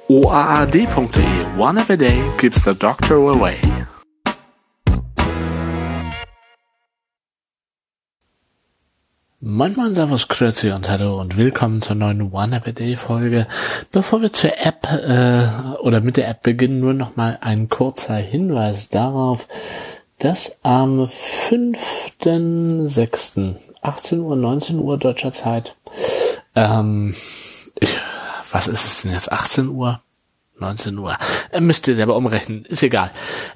oaad.de. One app a day keeps the doctor away. Moin Moin, Servus, Grüezi und Hallo und willkommen zur neuen One App a Day Folge. Bevor wir zur App oder mit der App beginnen, nur noch mal ein kurzer Hinweis darauf, dass am 5.6. 18 Uhr, 19 Uhr deutscher Zeit, was ist es denn jetzt, 18 Uhr? 19 Uhr. Müsst ihr selber umrechnen, ist egal.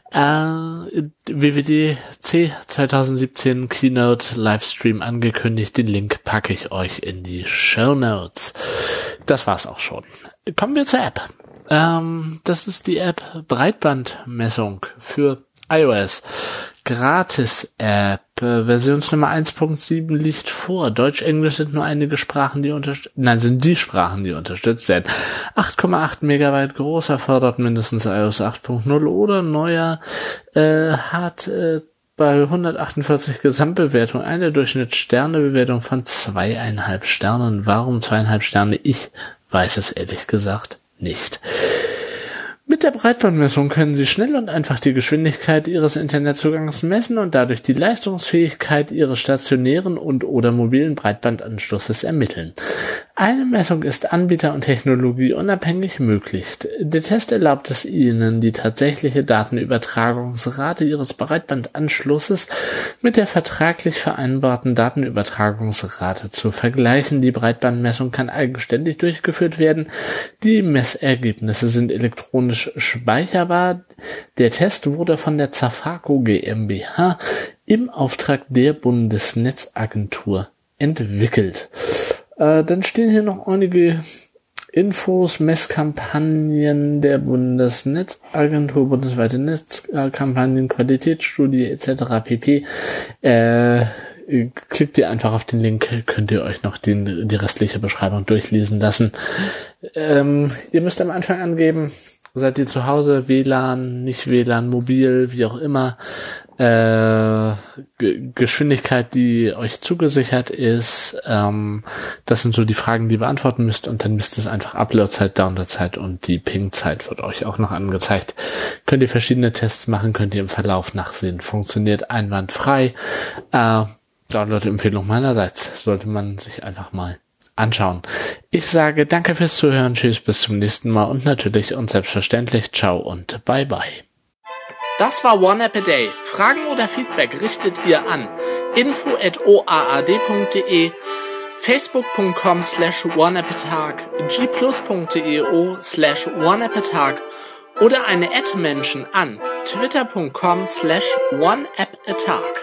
WWDC 2017 Keynote Livestream angekündigt. Den Link packe ich euch in die Shownotes. Das war's auch schon. Kommen wir zur App. Das ist die App Breitbandmessung für iOS. Gratis-App. Versionsnummer 1.7 liegt vor. Deutsch, Englisch sind nur einige Sprachen, die sind die Sprachen, die unterstützt werden. 8,8 Megabyte groß, erfordert mindestens iOS 8.0 oder neuer, hat bei 148 Gesamtbewertung eine Durchschnittssternebewertung von 2,5 Sternen. Warum 2,5 Sterne? Ich weiß es ehrlich gesagt nicht. Mit der Breitbandmessung können Sie schnell und einfach die Geschwindigkeit Ihres Internetzugangs messen und dadurch die Leistungsfähigkeit Ihres stationären und/oder mobilen Breitbandanschlusses ermitteln. Eine Messung ist anbieter- und technologieunabhängig möglich. Der Test erlaubt es Ihnen, die tatsächliche Datenübertragungsrate Ihres Breitbandanschlusses mit der vertraglich vereinbarten Datenübertragungsrate zu vergleichen. Die Breitbandmessung kann eigenständig durchgeführt werden. Die Messergebnisse sind elektronisch speicherbar. Der Test wurde von der Zafaco GmbH im Auftrag der Bundesnetzagentur entwickelt. Dann stehen hier noch einige Infos, Messkampagnen der Bundesnetzagentur, bundesweite Netzkampagnen, Qualitätsstudie etc. pp. Klickt ihr einfach auf den Link, könnt ihr euch noch die restliche Beschreibung durchlesen lassen. Ihr müsst am Anfang angeben, seid ihr zu Hause, WLAN, nicht WLAN, mobil, wie auch immer, Geschwindigkeit, die euch zugesichert ist, das sind so die Fragen, die ihr beantworten müsst, und dann müsst ihr es einfach Uploadzeit, Downloadzeit und die Ping-Zeit wird euch auch noch angezeigt. Könnt ihr verschiedene Tests machen, könnt ihr im Verlauf nachsehen, funktioniert einwandfrei. Download-Empfehlung meinerseits, sollte man sich einfach mal anschauen. Ich sage danke fürs Zuhören, tschüss, bis zum nächsten Mal und natürlich und selbstverständlich ciao und bye bye. Das war One App a Day. Fragen oder Feedback richtet ihr an info@oaad.de, facebook.com/oneappatag, gplus.io/oneappatag oder eine @Menschen an twitter.com/oneappatag.